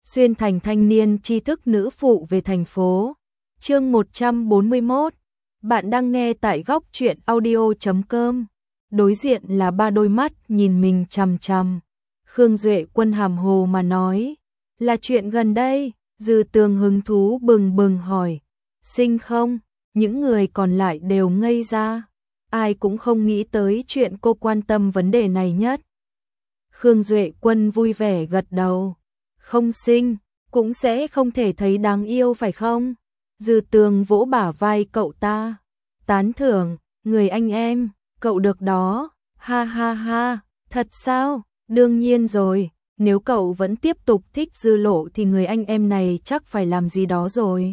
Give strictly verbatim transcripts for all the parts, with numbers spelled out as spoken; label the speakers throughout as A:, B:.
A: xuyên thành thanh niên tri thức nữ phụ về thành phố. Chương một trăm bốn mươi mốt. Bạn đang nghe tại góc truyện audio chấm com. Đối diện là ba đôi mắt nhìn mình chằm chằm. Khương Duệ Quân hàm hồ mà nói, là chuyện gần đây. Dư Tường hứng thú bừng bừng hỏi, xinh không? Những người còn lại đều ngây ra. Ai cũng không nghĩ tới chuyện cô quan tâm vấn đề này nhất. Khương Duệ Quân vui vẻ gật đầu. Không xinh, cũng sẽ không thể thấy đáng yêu phải không? Dư Tường vỗ bả vai cậu ta. Tán thưởng, người anh em, cậu được đó. Ha ha ha, thật sao? Đương nhiên rồi, nếu cậu vẫn tiếp tục thích Dư Lộ thì người anh em này chắc phải làm gì đó rồi.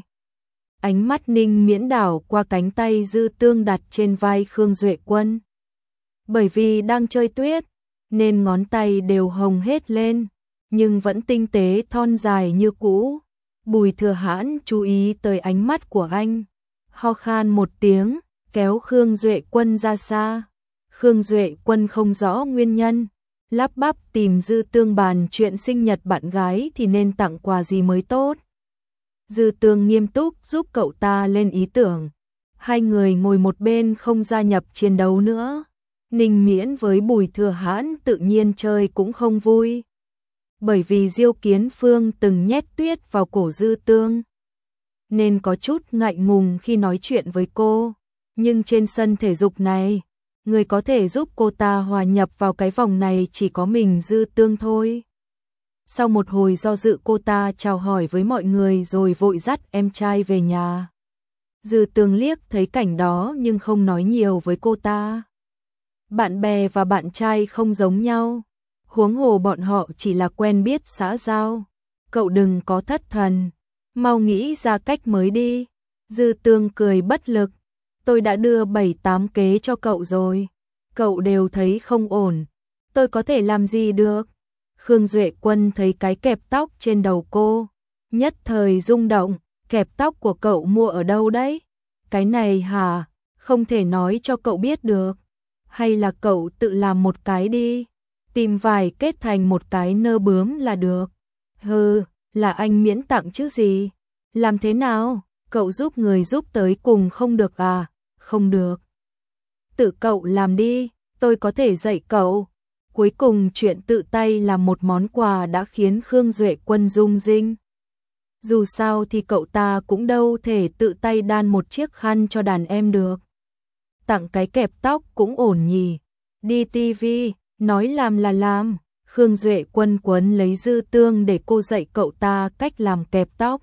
A: Ánh mắt Ninh Miễn đảo qua cánh tay Dư Tương đặt trên vai Khương Duệ Quân. Bởi vì đang chơi tuyết, nên ngón tay đều hồng hết lên, nhưng vẫn tinh tế thon dài như cũ. Bùi Thừa Hãn chú ý tới ánh mắt của anh, ho khan một tiếng, kéo Khương Duệ Quân ra xa. Khương Duệ Quân không rõ nguyên nhân, lắp bắp tìm Dư Tương bàn chuyện sinh nhật bạn gái thì nên tặng quà gì mới tốt. Dư Tương nghiêm túc giúp cậu ta lên ý tưởng. Hai người ngồi một bên không gia nhập chiến đấu nữa. Ninh Miễn với Bùi Thừa Hãn tự nhiên chơi cũng không vui. Bởi vì Diêu Kiến Phương từng nhét tuyết vào cổ Dư Tương, nên có chút ngại ngùng khi nói chuyện với cô. Nhưng trên sân thể dục này, người có thể giúp cô ta hòa nhập vào cái vòng này chỉ có mình Dư Tương thôi. Sau một hồi do dự cô ta chào hỏi với mọi người rồi vội dắt em trai về nhà. Dư Tương liếc thấy cảnh đó nhưng không nói nhiều với cô ta. Bạn bè và bạn trai không giống nhau, huống hồ bọn họ chỉ là quen biết xã giao. Cậu đừng có thất thần, mau nghĩ ra cách mới đi. Dư Tương cười bất lực, tôi đã đưa bảy tám kế cho cậu rồi, cậu đều thấy không ổn, tôi có thể làm gì được. Khương Duệ Quân thấy cái kẹp tóc trên đầu cô, nhất thời rung động. Kẹp tóc của cậu mua ở đâu đấy? Cái này hả? Không thể nói cho cậu biết được. Hay là cậu tự làm một cái đi, tìm vải kết thành một cái nơ bướm là được. Hừ, là anh Miễn tặng chứ gì. Làm thế nào? Cậu giúp người giúp tới cùng không được à? Không được. Tự cậu làm đi, tôi có thể dạy cậu. Cuối cùng chuyện tự tay làm một món quà đã khiến Khương Duệ Quân rung rinh. Dù sao thì cậu ta cũng đâu thể tự tay đan một chiếc khăn cho đàn em được. Tặng cái kẹp tóc cũng ổn nhỉ. Đi tivi, nói làm là làm. Khương Duệ Quân quấn lấy Dư Tương để cô dạy cậu ta cách làm kẹp tóc.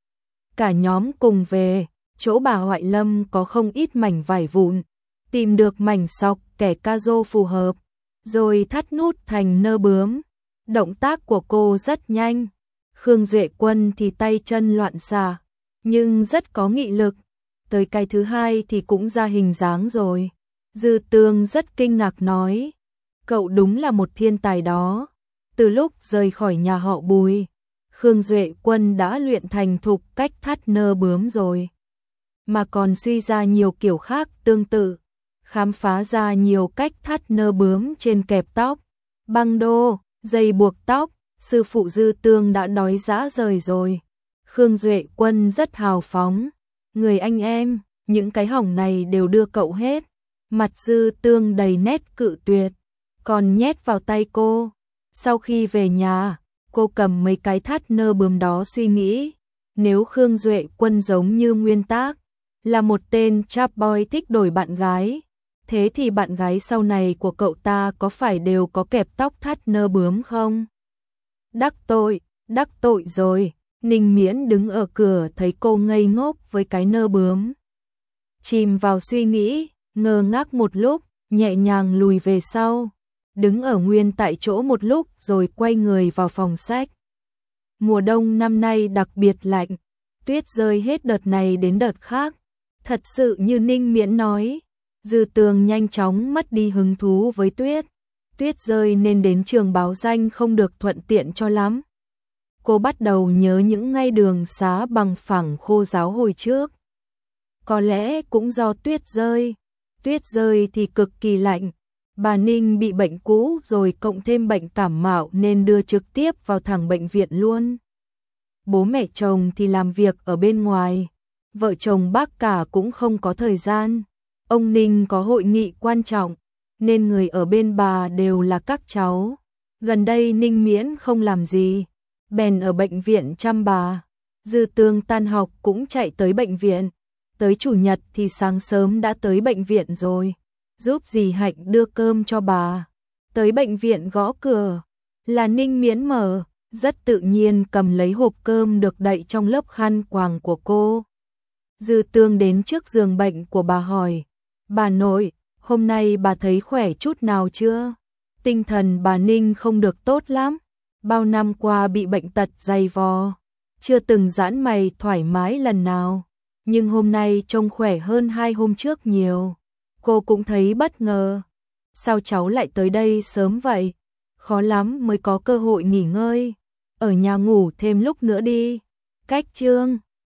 A: Cả nhóm cùng về, chỗ bà Hoại Lâm có không ít mảnh vải vụn. Tìm được mảnh sọc kẻ ca rô phù hợp, rồi thắt nút thành nơ bướm. Động tác của cô rất nhanh. Khương Duệ Quân thì tay chân loạn xạ, nhưng rất có nghị lực. Tới cái thứ hai thì cũng ra hình dáng rồi. Dư Tương rất kinh ngạc nói, cậu đúng là một thiên tài đó. Từ lúc rời khỏi nhà họ Bùi, Khương Duệ Quân đã luyện thành thục cách thắt nơ bướm rồi, mà còn suy ra nhiều kiểu khác tương tự, khám phá ra nhiều cách thắt nơ bướm trên kẹp tóc, băng đô, dây buộc tóc. Sư phụ Dư Tương đã đói rã rời rồi. Khương Duệ Quân rất hào phóng, người anh em, những cái hỏng này đều đưa cậu hết. Mặt Dư Tương đầy nét cự tuyệt, còn nhét vào tay cô. Sau khi về nhà, cô cầm mấy cái thắt nơ bướm đó suy nghĩ, nếu Khương Duệ Quân giống như nguyên tác, là một tên chap boy thích đổi bạn gái, thế thì bạn gái sau này của cậu ta có phải đều có kẹp tóc thắt nơ bướm không? Đắc tội, đắc tội rồi. Ninh Miễn đứng ở cửa thấy cô ngây ngốc với cái nơ bướm, chìm vào suy nghĩ, ngơ ngác một lúc, nhẹ nhàng lùi về sau, đứng ở nguyên tại chỗ một lúc rồi quay người vào phòng sách. Mùa đông năm nay đặc biệt lạnh, tuyết rơi hết đợt này đến đợt khác. Thật sự như Ninh Miễn nói, Dư Tường nhanh chóng mất đi hứng thú với tuyết. Tuyết rơi nên đến trường báo danh không được thuận tiện cho lắm. Cô bắt đầu nhớ những ngày đường xá bằng phẳng khô ráo hồi trước. Có lẽ cũng do tuyết rơi. Tuyết rơi thì cực kỳ lạnh. Bà Ninh bị bệnh cũ rồi cộng thêm bệnh cảm mạo nên đưa trực tiếp vào thẳng bệnh viện luôn. bố mẹ chồng thì làm việc ở bên ngoài, vợ chồng bác cả cũng không có thời gian. Ông Ninh có hội nghị quan trọng, nên người ở bên bà đều là các cháu. Gần đây Ninh Miễn không làm gì, bèn ở bệnh viện chăm bà. Dư Tương tan học cũng chạy tới bệnh viện, tới chủ nhật thì sáng sớm đã tới bệnh viện rồi, giúp dì Hạnh đưa cơm cho bà. Tới bệnh viện gõ cửa, là Ninh Miễn mở, rất tự nhiên cầm lấy hộp cơm được đậy trong lớp khăn quàng của cô. Dư Tương đến trước giường bệnh của bà hỏi, bà nội, hôm nay bà thấy khỏe chút nào chưa? Tinh thần bà Ninh không được tốt lắm, bao năm qua bị bệnh tật dày vò, chưa từng giãn mày thoải mái lần nào, nhưng hôm nay trông khỏe hơn hai hôm trước nhiều. Cô cũng thấy bất ngờ, sao cháu lại tới đây sớm vậy? Khó lắm mới có cơ hội nghỉ ngơi, ở nhà ngủ thêm lúc nữa đi. Cách chương